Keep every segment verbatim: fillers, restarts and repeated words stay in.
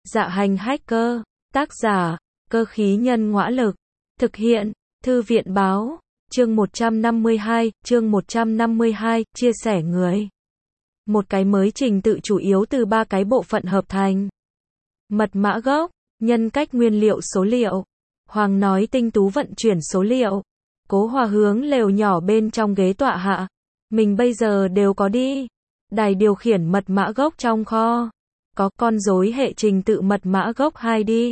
Dạ hành hacker, tác giả, cơ khí nhân ngõa lực, thực hiện, thư viện báo, chương một trăm năm mươi hai, chương một trăm năm mươi hai, chia sẻ người. Một cái mới trình tự chủ yếu từ ba cái bộ phận hợp thành. Mật mã gốc, nhân cách nguyên liệu số liệu. Hoàng nói tinh tú vận chuyển số liệu. Cố Hòa hướng lều nhỏ bên trong ghế tọa hạ. Mình bây giờ đều có đi. Đài điều khiển mật mã gốc trong kho. Có con rối hệ trình tự mật mã gốc hai đi.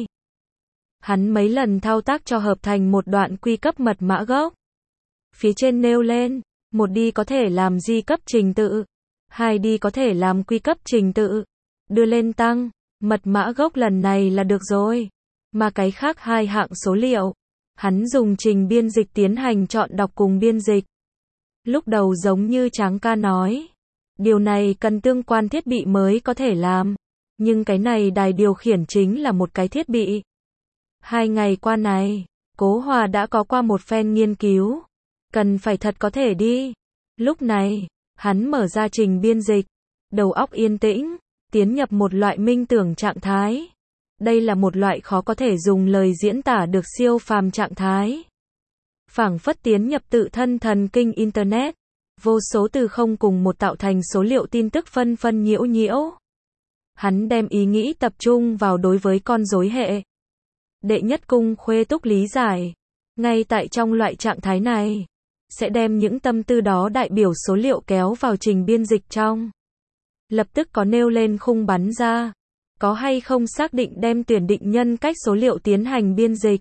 Hắn mấy lần thao tác cho hợp thành một đoạn quy cấp mật mã gốc. Phía trên nêu lên, một đi có thể làm di cấp trình tự, hai đi có thể làm quy cấp trình tự. Đưa lên tăng, mật mã gốc lần này là được rồi. Mà cái khác hai hạng số liệu, hắn dùng trình biên dịch tiến hành chọn đọc cùng biên dịch. Lúc đầu giống như Tráng ca nói, điều này cần tương quan thiết bị mới có thể làm. Nhưng cái này đài điều khiển chính là một cái thiết bị. Hai ngày qua này, Cố Hòa đã có qua một phen nghiên cứu. Cần phải thật có thể đi. Lúc này, hắn mở ra trình biên dịch. Đầu óc yên tĩnh, tiến nhập một loại minh tưởng trạng thái. Đây là một loại khó có thể dùng lời diễn tả được siêu phàm trạng thái. Phảng phất tiến nhập tự thân thần kinh Internet. Vô số từ không cùng một tạo thành số liệu tin tức phân phân nhiễu nhiễu. Hắn đem ý nghĩ tập trung vào đối với con rối hệ. Đệ nhất cung khuê túc lý giải. Ngay tại trong loại trạng thái này, sẽ đem những tâm tư đó đại biểu số liệu kéo vào trình biên dịch trong. Lập tức có nêu lên khung bắn ra. Có hay không xác định đem tuyển định nhân cách số liệu tiến hành biên dịch.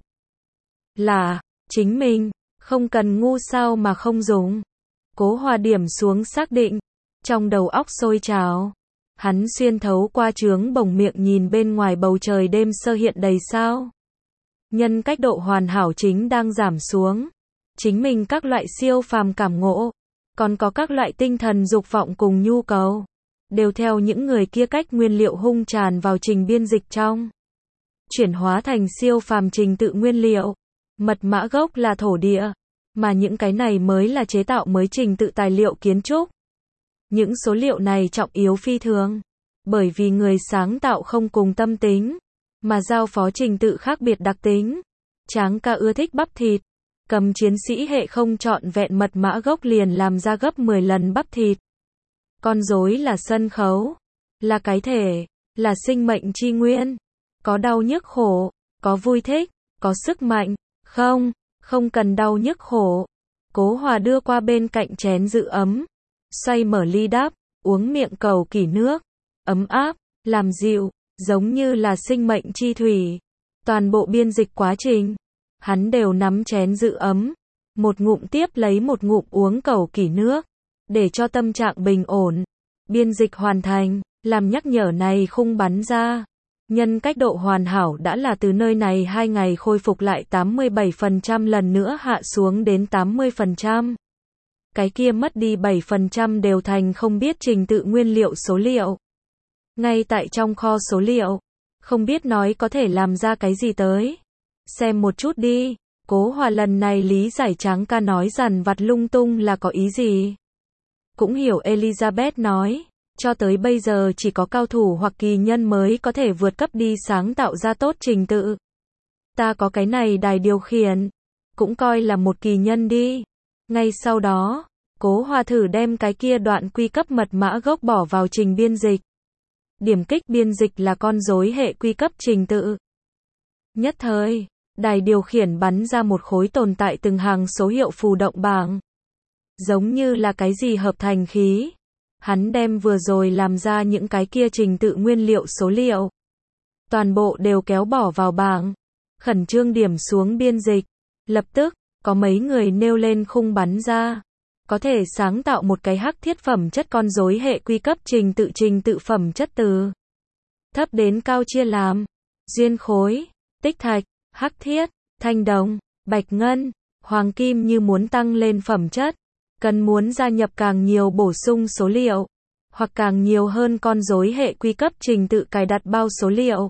Là, chính mình, không cần ngu sao mà không dùng. Cố Hòa điểm xuống xác định. Trong đầu óc sôi trào. Hắn xuyên thấu qua trướng bồng miệng nhìn bên ngoài bầu trời đêm sơ hiện đầy sao. Nhân cách độ hoàn hảo chính đang giảm xuống. Chính mình các loại siêu phàm cảm ngộ, còn có các loại tinh thần dục vọng cùng nhu cầu, đều theo những người kia cách nguyên liệu hung tràn vào trình biên dịch trong. Chuyển hóa thành siêu phàm trình tự nguyên liệu. Mật mã gốc là thổ địa, mà những cái này mới là chế tạo mới trình tự tài liệu kiến trúc. Những số liệu này trọng yếu phi thường, bởi vì người sáng tạo không cùng tâm tính, mà giao phó trình tự khác biệt đặc tính. Tráng ca ưa thích bắp thịt, cầm chiến sĩ hệ không trọn vẹn mật mã gốc liền làm ra gấp mười lần bắp thịt. Con rối là sân khấu, là cái thể, là sinh mệnh chi nguyên, có đau nhức khổ, có vui thích, có sức mạnh, không, không cần đau nhức khổ. Cố Hòa đưa qua bên cạnh chén giữ ấm, xoay mở ly đắp, uống miệng cầu kỳ nước, ấm áp, làm dịu, giống như là sinh mệnh chi thủy. Toàn bộ biên dịch quá trình, hắn đều nắm chén giữ ấm, một ngụm tiếp lấy một ngụm uống cầu kỳ nước, để cho tâm trạng bình ổn. Biên dịch hoàn thành, làm nhắc nhở này khung bắn ra. Nhân cách độ hoàn hảo đã là từ nơi này hai ngày khôi phục lại tám mươi bảy phần trăm lần nữa hạ xuống đến tám mươi phần trăm. Cái kia mất đi bảy phần trăm đều thành không biết trình tự nguyên liệu số liệu. Ngay tại trong kho số liệu, không biết nói có thể làm ra cái gì tới. Xem một chút đi, Cố Hòa lần này lý giải Tráng ca nói dằn vặt lung tung là có ý gì. Cũng hiểu Elizabeth nói, cho tới bây giờ chỉ có cao thủ hoặc kỳ nhân mới có thể vượt cấp đi sáng tạo ra tốt trình tự. Ta có cái này đài điều khiển, cũng coi là một kỳ nhân đi. Ngay sau đó, Cố Hòa thử đem cái kia đoạn quy cấp mật mã gốc bỏ vào trình biên dịch. Điểm kích biên dịch là con rối hệ quy cấp trình tự. Nhất thời, đài điều khiển bắn ra một khối tồn tại từng hàng số hiệu phù động bảng. Giống như là cái gì hợp thành khí. Hắn đem vừa rồi làm ra những cái kia trình tự nguyên liệu số liệu. Toàn bộ đều kéo bỏ vào bảng. Khẩn trương điểm xuống biên dịch. Lập tức, có mấy người nêu lên khung bắn ra. Có thể sáng tạo một cái hắc thiết phẩm chất con rối hệ quy cấp trình tự trình tự phẩm chất từ thấp đến cao chia làm duyên khối, tích thạch, hắc thiết, thanh đồng, bạch ngân, hoàng kim như muốn tăng lên phẩm chất. Cần muốn gia nhập càng nhiều bổ sung số liệu, hoặc càng nhiều hơn con rối hệ quy cấp trình tự cài đặt bao số liệu.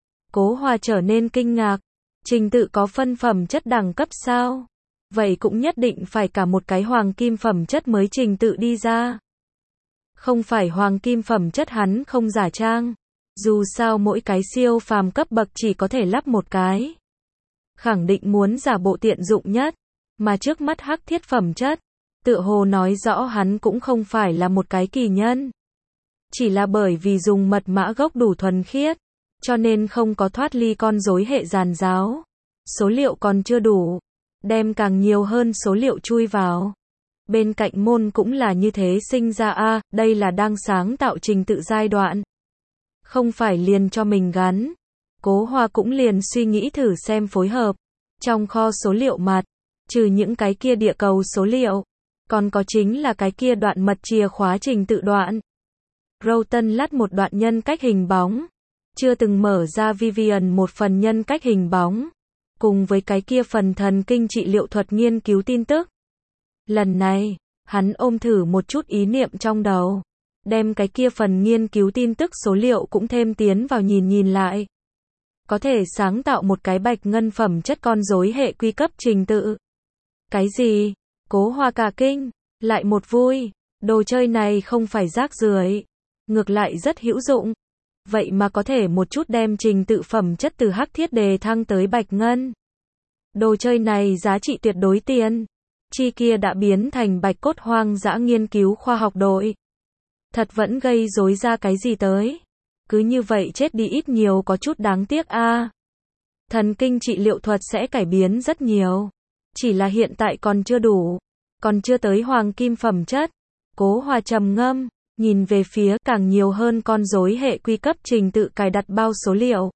Cố Hòa trở nên kinh ngạc. Trình tự có phân phẩm chất đẳng cấp sao? Vậy cũng nhất định phải cả một cái hoàng kim phẩm chất mới trình tự đi ra. Không phải hoàng kim phẩm chất hắn không giả trang. Dù sao mỗi cái siêu phàm cấp bậc chỉ có thể lắp một cái. Khẳng định muốn giả bộ tiện dụng nhất, mà trước mắt hắc thiết phẩm chất, tựa hồ nói rõ hắn cũng không phải là một cái kỳ nhân. Chỉ là bởi vì dùng mật mã gốc đủ thuần khiết, cho nên không có thoát ly con rối hệ giàn giáo. Số liệu còn chưa đủ, đem càng nhiều hơn số liệu chui vào. Bên cạnh môn cũng là như thế sinh ra a, đây là đang sáng tạo trình tự giai đoạn. Không phải liền cho mình gắn. Cố Hoa cũng liền suy nghĩ thử xem phối hợp. Trong kho số liệu mặt, trừ những cái kia địa cầu số liệu, còn có chính là cái kia đoạn mật chìa khóa trình tự đoạn. Roughton lát một đoạn nhân cách hình bóng. Chưa từng mở ra Vivian một phần nhân cách hình bóng. Cùng với cái kia phần thần kinh trị liệu thuật nghiên cứu tin tức. Lần này, hắn ôm thử một chút ý niệm trong đầu. Đem cái kia phần nghiên cứu tin tức số liệu cũng thêm tiến vào nhìn nhìn lại. Có thể sáng tạo một cái bạch ngân phẩm chất con rối hệ quy cấp trình tự. Cái gì? Cố Hoa cả kinh, lại một vui. Đồ chơi này không phải rác rưởi, ngược lại rất hữu dụng. Vậy mà có thể một chút đem trình tự phẩm chất từ hắc thiết đề thăng tới bạch ngân. Đồ chơi này giá trị tuyệt đối tiền. Chi kia đã biến thành bạch cốt hoang dã nghiên cứu khoa học đội. Thật vẫn gây rối ra cái gì tới. Cứ như vậy chết đi ít nhiều có chút đáng tiếc a. À, thần kinh trị liệu thuật sẽ cải biến rất nhiều. Chỉ là hiện tại còn chưa đủ. Còn chưa tới hoàng kim phẩm chất. Cố Hoa trầm ngâm, nhìn về phía càng nhiều hơn con rối hệ quy cấp trình tự cài đặt bao số liệu.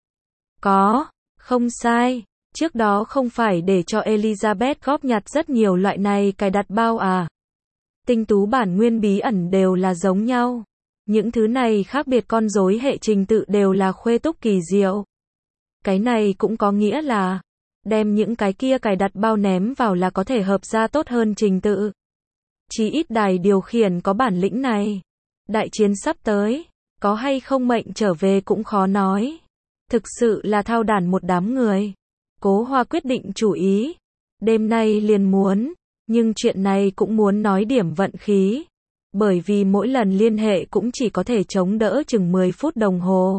Có, không sai. Trước đó không phải để cho Elizabeth góp nhặt rất nhiều loại này cài đặt bao à. Tinh tú bản nguyên bí ẩn đều là giống nhau. Những thứ này khác biệt con rối hệ trình tự đều là khuê túc kỳ diệu. Cái này cũng có nghĩa là, đem những cái kia cài đặt bao ném vào là có thể hợp ra tốt hơn trình tự. Chí ít đài điều khiển có bản lĩnh này. Đại chiến sắp tới, có hay không mệnh trở về cũng khó nói. Thực sự là thao đàn một đám người. Cố Hoa quyết định chủ ý. Đêm nay liền muốn, nhưng chuyện này cũng muốn nói điểm vận khí. Bởi vì mỗi lần liên hệ cũng chỉ có thể chống đỡ chừng mười phút đồng hồ.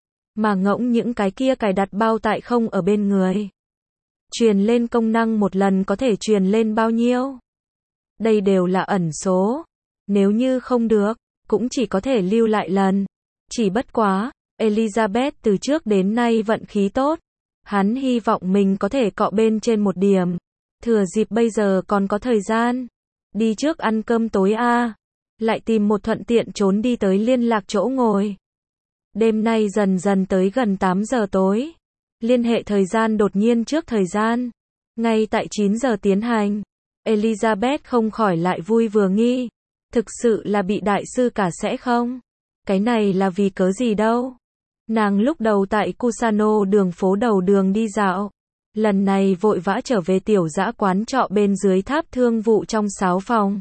Mà ngỗng những cái kia cài đặt bao tại không ở bên người. Truyền lên công năng một lần có thể truyền lên bao nhiêu? Đây đều là ẩn số. Nếu như không được, cũng chỉ có thể lưu lại lần. Chỉ bất quá, Elizabeth từ trước đến nay vận khí tốt. Hắn hy vọng mình có thể cọ bên trên một điểm. Thừa dịp bây giờ còn có thời gian. Đi trước ăn cơm tối a. Lại tìm một thuận tiện trốn đi tới liên lạc chỗ ngồi. Đêm nay dần dần tới gần tám giờ tối. Liên hệ thời gian đột nhiên trước thời gian. Ngay tại chín giờ tiến hành. Elizabeth không khỏi lại vui vừa nghi. Thực sự là bị đại sư cả sẽ không? Cái này là vì cớ gì đâu? Nàng lúc đầu tại Cusano đường phố đầu đường đi dạo. Lần này vội vã trở về tiểu dã quán trọ bên dưới tháp thương vụ trong sáu phòng.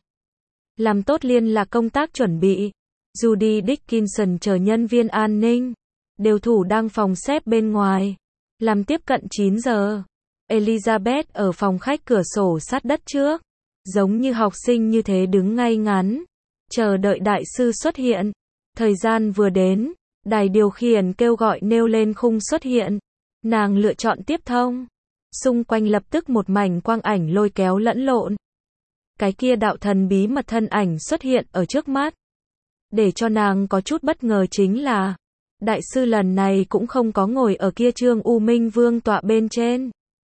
Làm tốt liên lạc công tác chuẩn bị. Judy Dickinson chờ nhân viên an ninh. Đều thủ đang phòng xếp bên ngoài. Làm tiếp cận chín giờ. Elizabeth ở phòng khách cửa sổ sát đất trước. Giống như học sinh như thế đứng ngay ngắn. Chờ đợi đại sư xuất hiện. Thời gian vừa đến. Đài điều khiển kêu gọi nêu lên khung xuất hiện. Nàng lựa chọn tiếp thông. Xung quanh lập tức một mảnh quang ảnh lôi kéo lẫn lộn. Cái kia đạo thần bí mật thân ảnh xuất hiện ở trước mắt. Để cho nàng có chút bất ngờ chính là, đại sư lần này cũng không có ngồi ở kia Trương U Minh Vương tọa bên trên.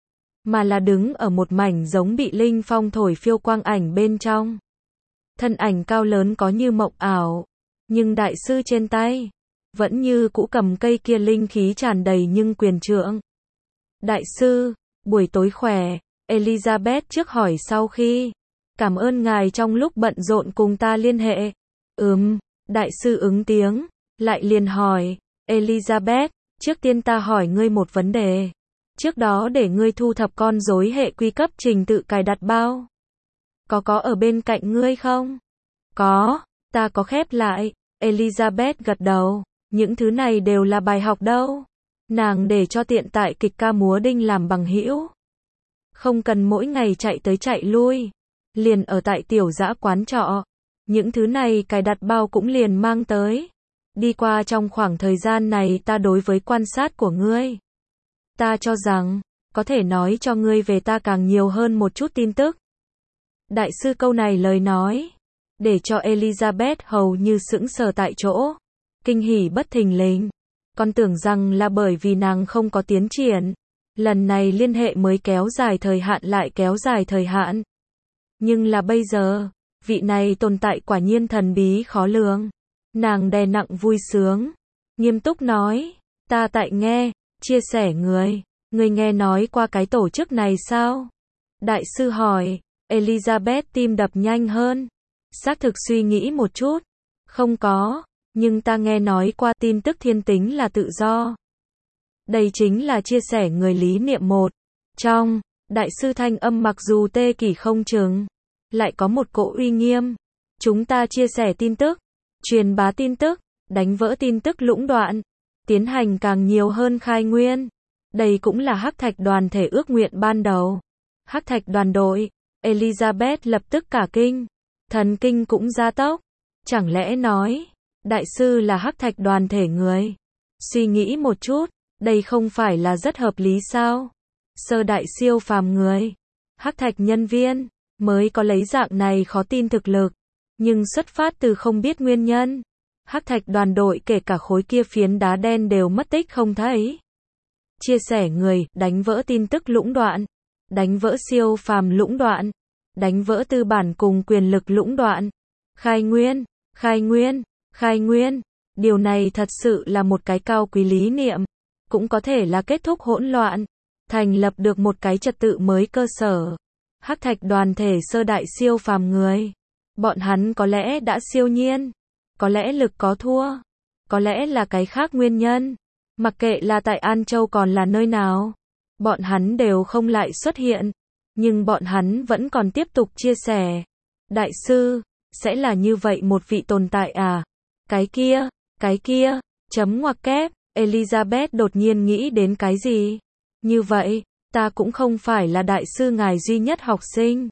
Mà là đứng ở một mảnh giống bị linh phong thổi phiêu quang ảnh bên trong. Thân ảnh cao lớn có như mộng ảo. Nhưng đại sư trên tay vẫn như cũ cầm cây kia linh khí tràn đầy nhưng quyền trượng. Đại sư, buổi tối khỏe. Elizabeth trước hỏi sau khi. Cảm ơn ngài trong lúc bận rộn cùng ta liên hệ. Ừm, đại sư ứng tiếng. Lại liền hỏi. Elizabeth, trước tiên ta hỏi ngươi một vấn đề. Trước đó để ngươi thu thập con rối hệ quy cấp trình tự cài đặt bao. Có có ở bên cạnh ngươi không? Có, ta có khép lại. Elizabeth gật đầu. Những thứ này đều là bài học đâu. Nàng để cho tiện tại kịch ca múa đinh làm bằng hữu. Không cần mỗi ngày chạy tới chạy lui. Liền ở tại tiểu dã quán trọ. Những thứ này cài đặt bao cũng liền mang tới. Đi qua trong khoảng thời gian này ta đối với quan sát của ngươi. Ta cho rằng, có thể nói cho ngươi về ta càng nhiều hơn một chút tin tức. Đại sư câu này lời nói, để cho Elizabeth hầu như sững sờ tại chỗ. Kinh hỉ bất thình lình. Con tưởng rằng là bởi vì nàng không có tiến triển. Lần này liên hệ mới kéo dài thời hạn lại kéo dài thời hạn. Nhưng là bây giờ, vị này tồn tại quả nhiên thần bí khó lường. Nàng đè nặng vui sướng. Nghiêm túc nói, ta tại nghe, chia sẻ người. Người nghe nói qua cái tổ chức này sao? Đại sư hỏi, Elizabeth tim đập nhanh hơn. Xác thực suy nghĩ một chút. Không có, nhưng ta nghe nói qua tin tức thiên tính là tự do. Đây chính là chia sẻ người lý niệm một. Trong, đại sư thanh âm mặc dù tê kỳ không chừng, lại có một cỗ uy nghiêm. Chúng ta chia sẻ tin tức, truyền bá tin tức, đánh vỡ tin tức lũng đoạn, tiến hành càng nhiều hơn khai nguyên. Đây cũng là Hắc Thạch đoàn thể ước nguyện ban đầu. Hắc Thạch đoàn đội, Elizabeth lập tức cả kinh, thần kinh cũng gia tốc. Chẳng lẽ nói, đại sư là Hắc Thạch đoàn thể người? Suy nghĩ một chút, đây không phải là rất hợp lý sao? Sơ đại siêu phàm người, Hắc Thạch nhân viên, mới có lấy dạng này khó tin thực lực. Nhưng xuất phát từ không biết nguyên nhân, Hắc Thạch đoàn đội kể cả khối kia phiến đá đen đều mất tích không thấy. Chia sẻ người, đánh vỡ tin tức lũng đoạn, đánh vỡ siêu phàm lũng đoạn, đánh vỡ tư bản cùng quyền lực lũng đoạn. Khai nguyên, khai nguyên, khai nguyên. Điều này thật sự là một cái cao quý lý niệm, cũng có thể là kết thúc hỗn loạn, thành lập được một cái trật tự mới cơ sở. Hắc Thạch đoàn thể sơ đại siêu phàm người, bọn hắn có lẽ đã siêu nhiên, có lẽ lực có thua, có lẽ là cái khác nguyên nhân. Mặc kệ là tại An Châu còn là nơi nào, bọn hắn đều không lại xuất hiện, nhưng bọn hắn vẫn còn tiếp tục chia sẻ. Đại sư, sẽ là như vậy một vị tồn tại à? Cái kia, cái kia, chấm ngoặc kép, Elizabeth đột nhiên nghĩ đến cái gì? Như vậy, ta cũng không phải là đại sư ngài duy nhất học sinh.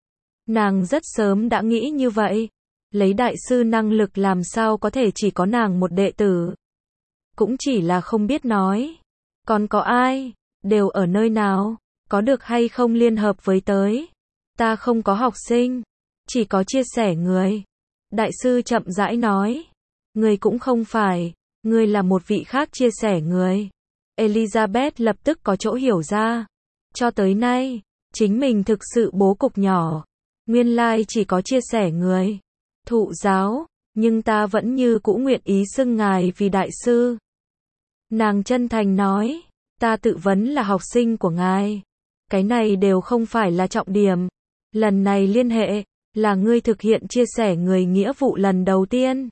Nàng rất sớm đã nghĩ như vậy. Lấy đại sư năng lực làm sao có thể chỉ có nàng một đệ tử. Cũng chỉ là không biết nói. Còn có ai? Đều ở nơi nào? Có được hay không liên hợp với tới? Ta không có học sinh. Chỉ có chia sẻ người. Đại sư chậm rãi nói. Người cũng không phải. Người là một vị khác chia sẻ người. Elizabeth lập tức có chỗ hiểu ra. Cho tới nay, chính mình thực sự bố cục nhỏ. Nguyên lai chỉ có chia sẻ người. Thụ giáo, nhưng ta vẫn như cũ nguyện ý xưng ngài vì đại sư. Nàng chân thành nói, ta tự vấn là học sinh của ngài. Cái này đều không phải là trọng điểm. Lần này liên hệ, là ngươi thực hiện chia sẻ người nghĩa vụ lần đầu tiên.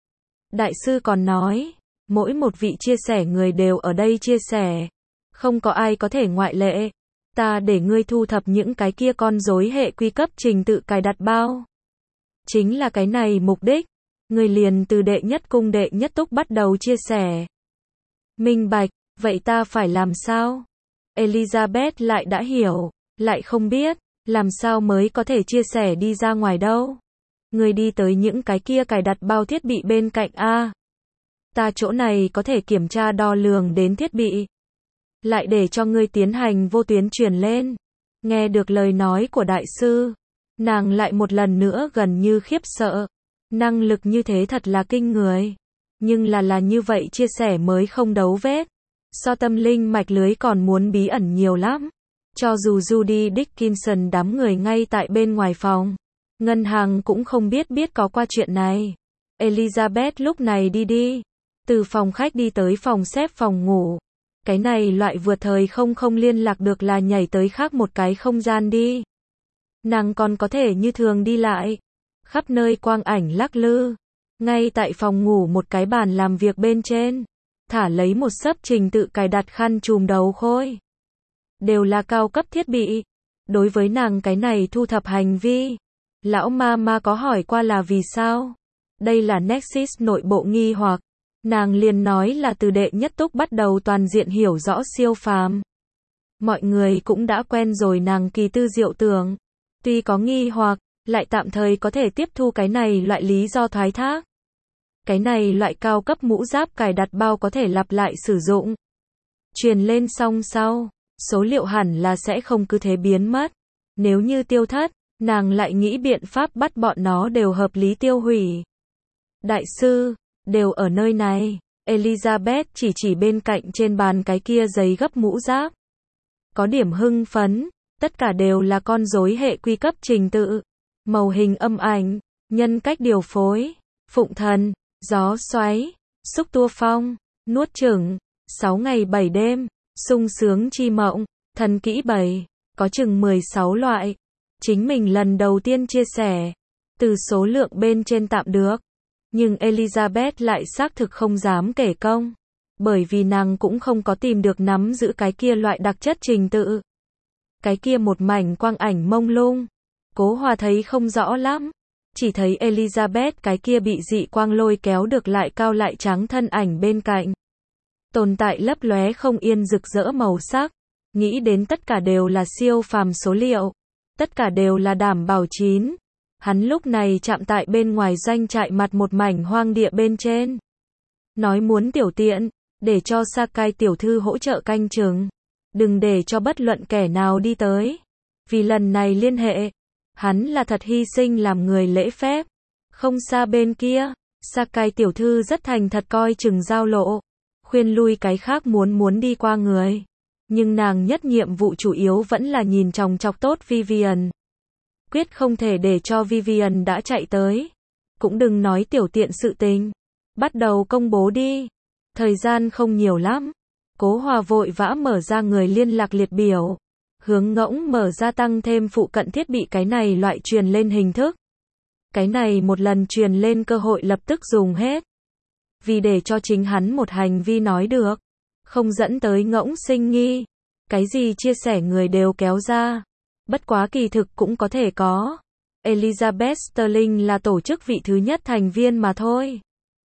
Đại sư còn nói, mỗi một vị chia sẻ người đều ở đây chia sẻ. Không có ai có thể ngoại lệ. Ta để ngươi thu thập những cái kia con rối hệ quy cấp trình tự cài đặt bao. Chính là cái này mục đích. Ngươi liền từ đệ nhất cung đệ nhất túc bắt đầu chia sẻ. Minh bạch, vậy ta phải làm sao? Elizabeth lại đã hiểu, lại không biết, làm sao mới có thể chia sẻ đi ra ngoài đâu. Ngươi đi tới những cái kia cài đặt bao thiết bị bên cạnh a. Ta chỗ này có thể kiểm tra đo lường đến thiết bị. Lại để cho ngươi tiến hành vô tuyến truyền lên. Nghe được lời nói của đại sư, nàng lại một lần nữa gần như khiếp sợ. Năng lực như thế thật là kinh người. Nhưng là là như vậy chia sẻ mới không đấu vết. So tâm linh mạch lưới còn muốn bí ẩn nhiều lắm. Cho dù Judy Dickinson đám người ngay tại bên ngoài phòng, ngân hàng cũng không biết biết có qua chuyện này. Elizabeth lúc này đi đi. Từ phòng khách đi tới phòng xếp phòng ngủ. Cái này loại vượt thời không không liên lạc được là nhảy tới khác một cái không gian đi. Nàng còn có thể như thường đi lại. Khắp nơi quang ảnh lắc lư. Ngay tại phòng ngủ một cái bàn làm việc bên trên. Thả lấy một xấp trình tự cài đặt khăn trùm đầu khôi. Đều là cao cấp thiết bị. Đối với nàng cái này thu thập hành vi. Lão ma ma có hỏi qua là vì sao? Đây là Nexus nội bộ nghi hoặc. Nàng liền nói là từ đệ nhất túc bắt đầu toàn diện hiểu rõ siêu phàm. Mọi người cũng đã quen rồi nàng kỳ tư diệu tưởng. Tuy có nghi hoặc, lại tạm thời có thể tiếp thu cái này loại lý do thoái thác. Cái này loại cao cấp mũ giáp cài đặt bao có thể lặp lại sử dụng. Truyền lên xong sau, số liệu hẳn là sẽ không cứ thế biến mất. Nếu như tiêu thất, nàng lại nghĩ biện pháp bắt bọn nó đều hợp lý tiêu hủy. Đại sư, đều ở nơi này. Elizabeth chỉ chỉ bên cạnh trên bàn cái kia giấy gấp mũ giáp. Có điểm hưng phấn, tất cả đều là con rối hệ quy cấp trình tự. Màu hình âm ảnh, nhân cách điều phối, phụng thần, gió xoáy, xúc tua phong, nuốt chửng, sáu ngày bảy đêm, sung sướng chi mộng, thần kỹ bảy, có chừng mười sáu loại. Chính mình lần đầu tiên chia sẻ, từ số lượng bên trên tạm được. Nhưng Elizabeth lại xác thực không dám kể công, bởi vì nàng cũng không có tìm được nắm giữ cái kia loại đặc chất trình tự. Cái kia một mảnh quang ảnh mông lung, Cố Hòa thấy không rõ lắm, chỉ thấy Elizabeth cái kia bị dị quang lôi kéo được lại cao lại trắng thân ảnh bên cạnh. Tồn tại lấp lóe không yên rực rỡ màu sắc, nghĩ đến tất cả đều là siêu phàm số liệu, tất cả đều là đảm bảo chín. Hắn lúc này chạm tại bên ngoài doanh trại mặt một mảnh hoang địa bên trên. Nói muốn tiểu tiện, để cho Sakai tiểu thư hỗ trợ canh chừng. Đừng để cho bất luận kẻ nào đi tới. Vì lần này liên hệ, hắn là thật hy sinh làm người lễ phép. Không xa bên kia, Sakai tiểu thư rất thành thật coi chừng giao lộ. Khuyên lui cái khác muốn muốn đi qua người. Nhưng nàng nhất nhiệm vụ chủ yếu vẫn là nhìn chòng chọc tốt Vivian. Quyết không thể để cho Vivian đã chạy tới. Cũng đừng nói tiểu tiện sự tình. Bắt đầu công bố đi. Thời gian không nhiều lắm. Cố Hòa vội vã mở ra người liên lạc liệt biểu. Hướng ngỗng mở ra tăng thêm phụ cận thiết bị cái này loại truyền lên hình thức. Cái này một lần truyền lên cơ hội lập tức dùng hết. Vì để cho chính hắn một hành vi nói được. Không dẫn tới ngỗng sinh nghi. Cái gì chia sẻ người đều kéo ra. Bất quá kỳ thực cũng có thể có. Elizabeth Sterling là tổ chức vị thứ nhất thành viên mà thôi.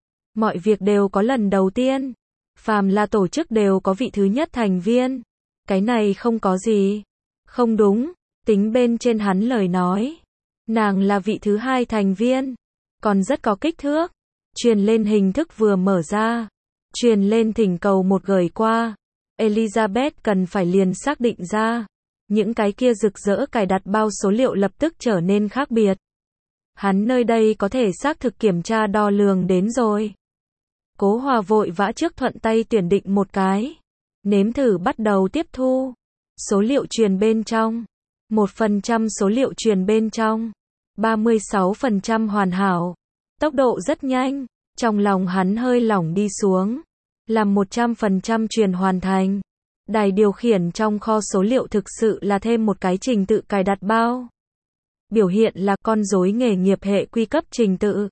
Mọi việc đều có lần đầu tiên. Phàm là tổ chức đều có vị thứ nhất thành viên. Cái này không có gì. Không đúng, tính bên trên hắn lời nói. Nàng là vị thứ hai thành viên. Còn rất có kích thước. Truyền lên hình thức vừa mở ra. Truyền lên thỉnh cầu một gửi qua. Elizabeth cần phải liền xác định ra. Những cái kia rực rỡ cài đặt bao số liệu lập tức trở nên khác biệt. Hắn nơi đây có thể xác thực kiểm tra đo lường đến rồi. Cố Hòa vội vã trước thuận tay tuyển định một cái. Nếm thử bắt đầu tiếp thu. Số liệu truyền bên trong. một phần trăm số liệu truyền bên trong. ba mươi sáu phần trăm hoàn hảo. Tốc độ rất nhanh. Trong lòng hắn hơi lỏng đi xuống. Làm một trăm phần trăm truyền hoàn thành. Đài điều khiển trong kho số liệu thực sự là thêm một cái trình tự cài đặt bao. Biểu hiện là con rối nghề nghiệp hệ quy cấp trình tự.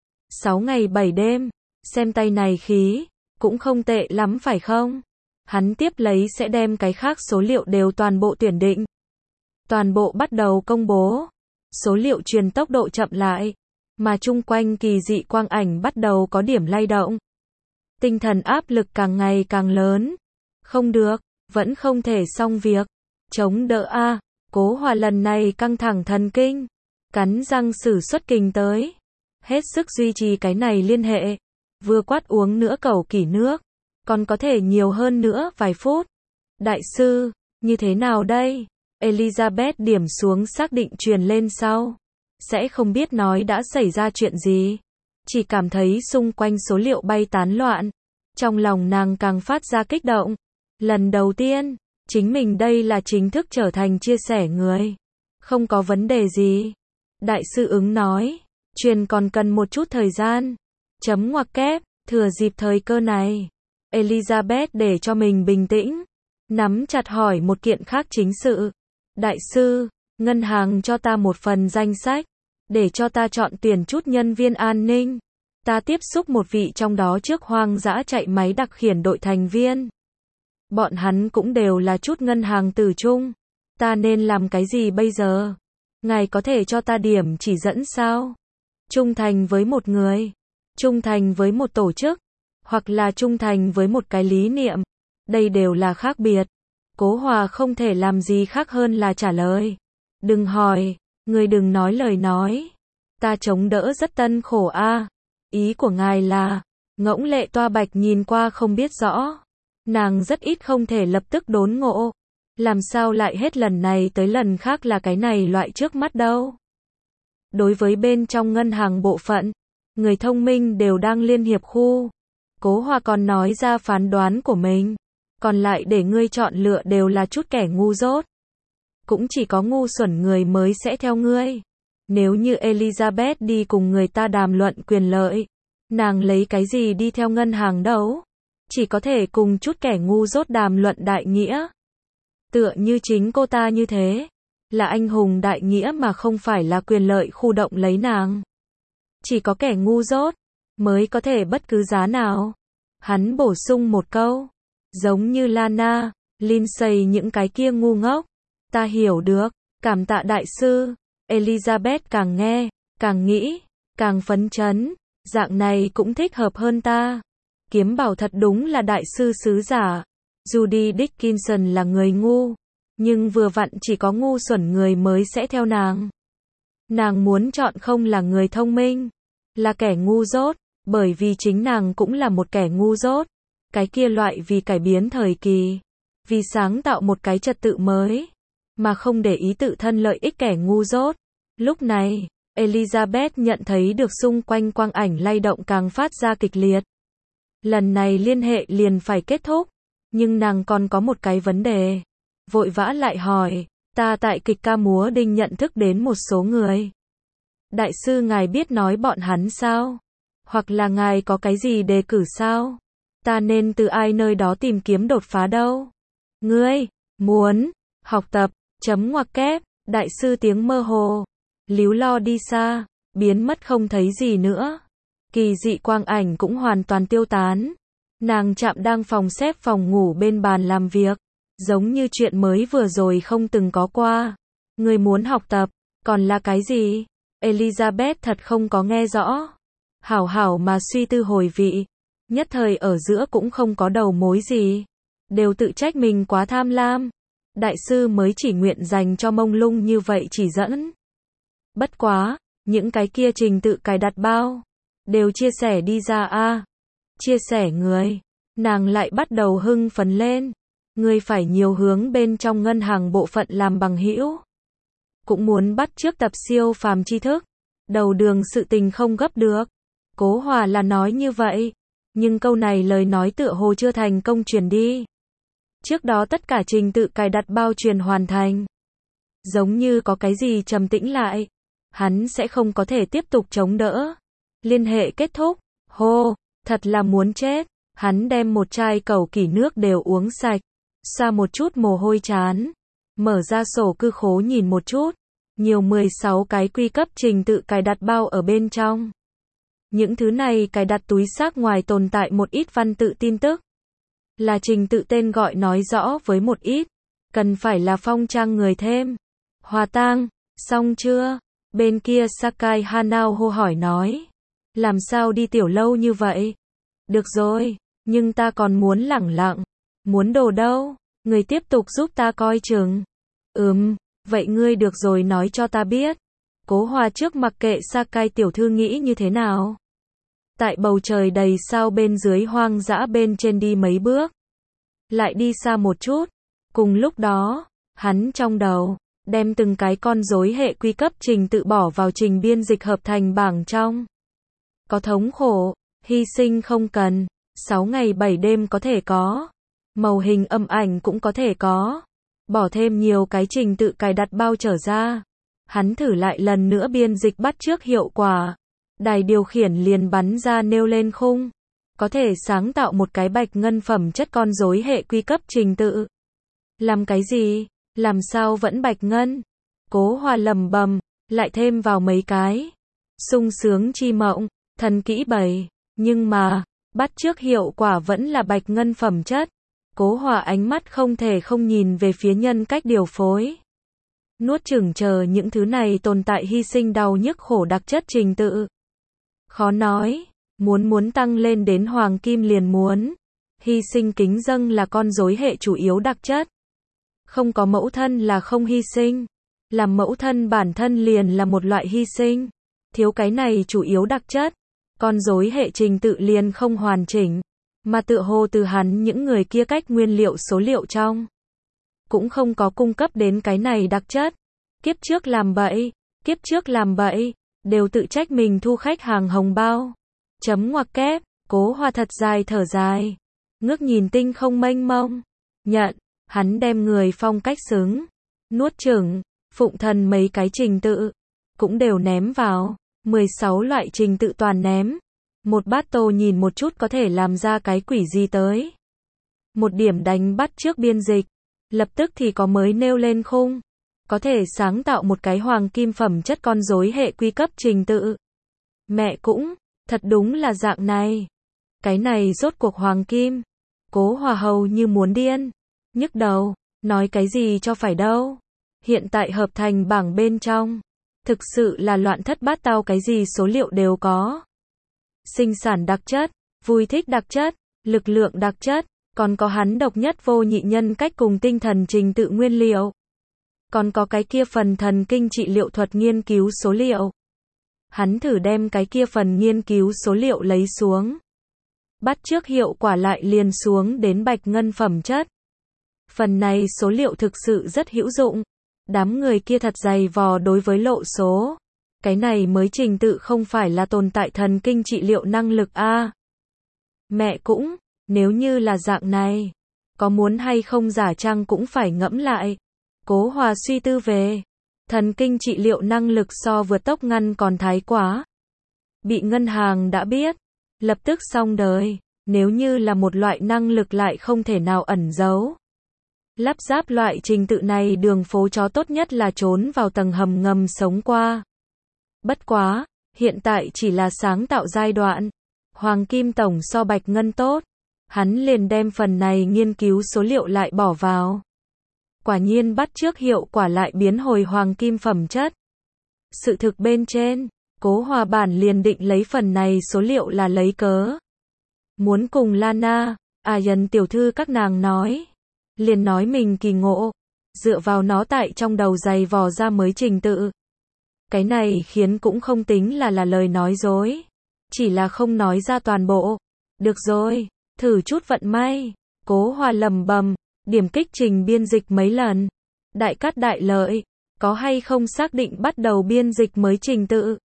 sáu ngày bảy đêm. Xem tay này khí. Cũng không tệ lắm phải không? Hắn tiếp lấy sẽ đem cái khác số liệu đều toàn bộ tuyển định. Toàn bộ bắt đầu công bố. Số liệu truyền tốc độ chậm lại. Mà chung quanh kỳ dị quang ảnh bắt đầu có điểm lay động. Tinh thần áp lực càng ngày càng lớn. Không được, vẫn không thể xong việc. Chống đỡ a. Cố Hòa lần này căng thẳng thần kinh. Cắn răng sử xuất kình tới. Hết sức duy trì cái này liên hệ. Vừa quát uống nữa cẩu kỷ nước. Còn có thể nhiều hơn nữa vài phút. Đại sư, như thế nào đây? Elizabeth điểm xuống xác định truyền lên sau. Sẽ không biết nói đã xảy ra chuyện gì. Chỉ cảm thấy xung quanh số liệu bay tán loạn. Trong lòng nàng càng phát ra kích động. Lần đầu tiên, chính mình đây là chính thức trở thành chia sẻ người. Không có vấn đề gì. Đại sư ứng nói. Truyền còn cần một chút thời gian. Chấm ngoặc kép, thừa dịp thời cơ này. Elizabeth để cho mình bình tĩnh. Nắm chặt hỏi một kiện khác chính sự. Đại sư, ngân hàng cho ta một phần danh sách. Để cho ta chọn tuyển chút nhân viên an ninh. Ta tiếp xúc một vị trong đó trước hoang dã chạy máy đặc khiển đội thành viên. Bọn hắn cũng đều là chút ngân hàng tử trung. Ta nên làm cái gì bây giờ? Ngài có thể cho ta điểm chỉ dẫn sao? Trung thành với một người. Trung thành với một tổ chức. Hoặc là trung thành với một cái lý niệm. Đây đều là khác biệt. Cố Hòa không thể làm gì khác hơn là trả lời. Đừng hỏi. Người đừng nói lời nói. Ta chống đỡ rất tân khổ a. Ý của ngài là, Ngỗng Lệ Toa Bạch nhìn qua không biết rõ. Nàng rất ít không thể lập tức đốn ngộ. Làm sao lại hết lần này tới lần khác là cái này loại trước mắt đâu. Đối với bên trong ngân hàng bộ phận, người thông minh đều đang liên hiệp khu. Cố Hòa còn nói ra phán đoán của mình. Còn lại để ngươi chọn lựa đều là chút kẻ ngu dốt. Cũng chỉ có ngu xuẩn người mới sẽ theo ngươi. Nếu như Elizabeth đi cùng người ta đàm luận quyền lợi, nàng lấy cái gì đi theo ngân hàng đâu? Chỉ có thể cùng chút kẻ ngu dốt đàm luận đại nghĩa. Tựa như chính cô ta như thế. Là anh hùng đại nghĩa mà không phải là quyền lợi khu động lấy nàng. Chỉ có kẻ ngu dốt mới có thể bất cứ giá nào. Hắn bổ sung một câu. Giống như Lana, Lindsay những cái kia ngu ngốc. Ta hiểu được, cảm tạ đại sư. Elizabeth càng nghe, càng nghĩ, càng phấn chấn. Dạng này cũng thích hợp hơn ta. Kiếm Bảo thật đúng là đại sư sứ giả. Judy Dickinson là người ngu. Nhưng vừa vặn chỉ có ngu xuẩn người mới sẽ theo nàng. Nàng muốn chọn không là người thông minh. Là kẻ ngu dốt. Bởi vì chính nàng cũng là một kẻ ngu dốt. Cái kia loại vì cải biến thời kỳ. Vì sáng tạo một cái trật tự mới. Mà không để ý tự thân lợi ích kẻ ngu dốt. Lúc này, Elizabeth nhận thấy được xung quanh quang ảnh lay động càng phát ra kịch liệt. Lần này liên hệ liền phải kết thúc. Nhưng nàng còn có một cái vấn đề. Vội vã lại hỏi, ta tại kịch ca múa đinh nhận thức đến một số người. Đại sư ngài biết nói bọn hắn sao? Hoặc là ngài có cái gì đề cử sao? Ta nên từ ai nơi đó tìm kiếm đột phá đâu? Ngươi, muốn, học tập, chấm ngoặc kép, đại sư tiếng mơ hồ, líu lo đi xa, biến mất không thấy gì nữa. Kỳ dị quang ảnh cũng hoàn toàn tiêu tán. Nàng chạm đang phòng xếp phòng ngủ bên bàn làm việc. Giống như chuyện mới vừa rồi không từng có qua. Người muốn học tập, còn là cái gì? Elizabeth thật không có nghe rõ. Hảo hảo mà suy tư hồi vị. Nhất thời ở giữa cũng không có đầu mối gì. Đều tự trách mình quá tham lam. Đại sư mới chỉ nguyện dành cho mông lung như vậy chỉ dẫn. Bất quá, những cái kia trình tự cài đặt bao. Đều chia sẻ đi ra a à. Chia sẻ người. Nàng lại bắt đầu hưng phấn lên. Người phải nhiều hướng bên trong ngân hàng bộ phận làm bằng hữu. Cũng muốn bắt chước tập siêu phàm tri thức. Đầu đường sự tình không gấp được. Cố Hòa là nói như vậy. Nhưng câu này lời nói tựa hồ chưa thành công truyền đi. Trước đó tất cả trình tự cài đặt bao truyền hoàn thành. Giống như có cái gì trầm tĩnh lại. Hắn sẽ không có thể tiếp tục chống đỡ. Liên hệ kết thúc. Hô, thật là muốn chết. Hắn đem một chai cẩu kỷ nước đều uống sạch. Xoa một chút mồ hôi chán. Mở ra sổ cư khố nhìn một chút. Nhiều mười sáu cái quy cấp trình tự cài đặt bao ở bên trong. Những thứ này cài đặt túi xác ngoài tồn tại một ít văn tự tin tức. Là trình tự tên gọi nói rõ với một ít. Cần phải là phong trang người thêm. Hòa tang, xong chưa? Bên kia Sakai Hanao hô hỏi nói. Làm sao đi tiểu lâu như vậy? Được rồi, nhưng ta còn muốn lẳng lặng. Muốn đồ đâu? Người tiếp tục giúp ta coi chừng. Ừm, vậy ngươi được rồi nói cho ta biết. Cố Hòa trước mặc kệ Sakai tiểu thư nghĩ như thế nào. Tại bầu trời đầy sao bên dưới hoang dã bên trên đi mấy bước. Lại đi xa một chút. Cùng lúc đó, hắn trong đầu, đem từng cái con rối hệ quy cấp trình tự bỏ vào trình biên dịch hợp thành bảng trong. Có thống khổ, hy sinh không cần, sáu ngày bảy đêm có thể có. Màu hình âm ảnh cũng có thể có. Bỏ thêm nhiều cái trình tự cài đặt bao trở ra. Hắn thử lại lần nữa biên dịch bắt chước hiệu quả. Đài điều khiển liền bắn ra nêu lên khung. Có thể sáng tạo một cái bạch ngân phẩm chất con rối hệ quy cấp trình tự. Làm cái gì? Làm sao vẫn bạch ngân? Cố Hòa lầm bầm, lại thêm vào mấy cái. Sung sướng chi mộng, thần kỹ bảy. Nhưng mà, bắt chước hiệu quả vẫn là bạch ngân phẩm chất. Cố Hòa ánh mắt không thể không nhìn về phía nhân cách điều phối. Nuốt chửng chờ những thứ này tồn tại hy sinh đau nhức khổ đặc chất trình tự. Khó nói, muốn muốn tăng lên đến hoàng kim liền muốn. Hy sinh kính dâng là con rối hệ chủ yếu đặc chất. Không có mẫu thân là không hy sinh. Làm mẫu thân bản thân liền là một loại hy sinh. Thiếu cái này chủ yếu đặc chất. con rối hệ trình tự liền không hoàn chỉnh, mà tựa hồ từ hắn những người kia cách nguyên liệu số liệu trong cũng không có cung cấp đến cái này đặc chất. Kiếp trước làm bậy, kiếp trước làm bậy, đều tự trách mình thu khách hàng hồng bao. Chấm ngoặc kép, Cố Hoa thật dài thở dài, ngước nhìn tinh không mênh mông, nhận, hắn đem người phong cách xứng, nuốt chửng, phụng thần mấy cái trình tự, cũng đều ném vào, mười sáu loại trình tự toàn ném. Một bát tô nhìn một chút có thể làm ra cái quỷ gì tới. Một điểm đánh bắt trước biên dịch, lập tức thì có mới nêu lên khung, có thể sáng tạo một cái hoàng kim phẩm chất con rối hệ quy cấp trình tự. Mẹ cũng, thật đúng là dạng này. Cái này rốt cuộc hoàng kim. Cố Hòa hầu như muốn điên, nhức đầu, nói cái gì cho phải đâu. Hiện tại hợp thành bảng bên trong, thực sự là loạn thất bát tao, cái gì số liệu đều có. Sinh sản đặc chất, vui thích đặc chất, lực lượng đặc chất, còn có hắn độc nhất vô nhị nhân cách cùng tinh thần trình tự nguyên liệu. Còn có cái kia phần thần kinh trị liệu thuật nghiên cứu số liệu. Hắn thử đem cái kia phần nghiên cứu số liệu lấy xuống. Bắt trước hiệu quả lại liền xuống đến bạch ngân phẩm chất. Phần này số liệu thực sự rất hữu dụng. Đám người kia thật dày vò đối với lộ số. Cái này mới trình tự không phải là tồn tại thần kinh trị liệu năng lực a. À, mẹ cũng, nếu như là dạng này, có muốn hay không giả trang cũng phải ngẫm lại. Cố Hòa suy tư về, thần kinh trị liệu năng lực so vượt tốc ngăn còn thái quá. Bị ngân hàng đã biết, lập tức xong đời, nếu như là một loại năng lực lại không thể nào ẩn giấu. Lắp ráp loại trình tự này đường phố chó tốt nhất là trốn vào tầng hầm ngầm sống qua. Bất quá, hiện tại chỉ là sáng tạo giai đoạn. Hoàng kim tổng so bạch ngân tốt. Hắn liền đem phần này nghiên cứu số liệu lại bỏ vào. Quả nhiên bắt trước hiệu quả lại biến hồi hoàng kim phẩm chất. Sự thực bên trên, Cố Hòa bản liền định lấy phần này số liệu là lấy cớ. Muốn cùng Lana, à Yến tiểu thư các nàng nói. Liền nói mình kỳ ngộ. Dựa vào nó tại trong đầu dày vò ra mới trình tự. Cái này khiến cũng không tính là là lời nói dối. Chỉ là không nói ra toàn bộ. Được rồi, thử chút vận may. Cố Hòa lầm bầm, điểm kích trình biên dịch mấy lần. Đại cát đại lợi, có hay không xác định bắt đầu biên dịch mới trình tự.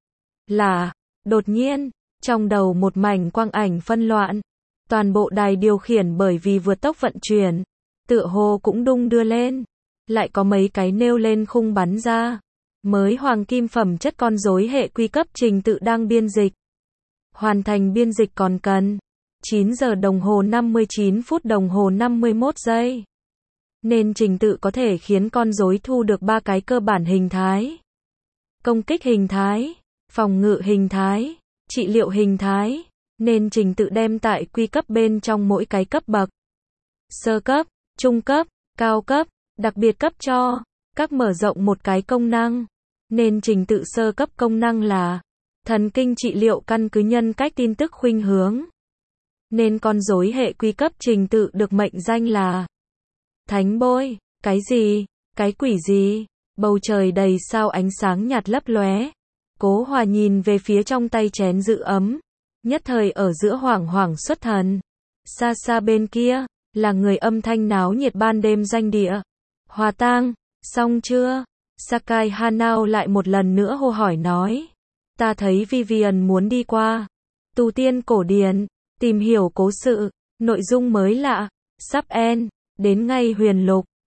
Là, đột nhiên, trong đầu một mảnh quang ảnh phân loạn. Toàn bộ đài điều khiển bởi vì vượt tốc vận chuyển. Tựa hồ cũng đung đưa lên. Lại có mấy cái nêu lên khung bắn ra. Mới hoàng kim phẩm chất con rối hệ quy cấp trình tự đang biên dịch. Hoàn thành biên dịch còn cần chín giờ đồng hồ năm mươi chín phút đồng hồ năm mươi mốt giây. Nên trình tự có thể khiến con rối thu được ba cái cơ bản hình thái. Công kích hình thái, phòng ngự hình thái, trị liệu hình thái. Nên trình tự đem tại quy cấp bên trong mỗi cái cấp bậc. Sơ cấp, trung cấp, cao cấp, đặc biệt cấp cho các mở rộng một cái công năng. Nên trình tự sơ cấp công năng là thần kinh trị liệu căn cứ nhân cách tin tức khuynh hướng. Nên con rối hệ quy cấp trình tự được mệnh danh là Thánh Bôi. Cái gì? Cái quỷ gì? Bầu trời đầy sao ánh sáng nhạt lấp lóe. Cố Hòa nhìn về phía trong tay chén giữ ấm. Nhất thời ở giữa hoảng hoảng xuất thần. Xa xa bên kia, là người âm thanh náo nhiệt ban đêm danh địa. Hòa tang, xong chưa? Sakai Hanao lại một lần nữa hô hỏi nói. Ta thấy Vivian muốn đi qua tu tiên cổ điển, tìm hiểu cố sự, nội dung mới lạ, sắp end, đến ngay huyền lục.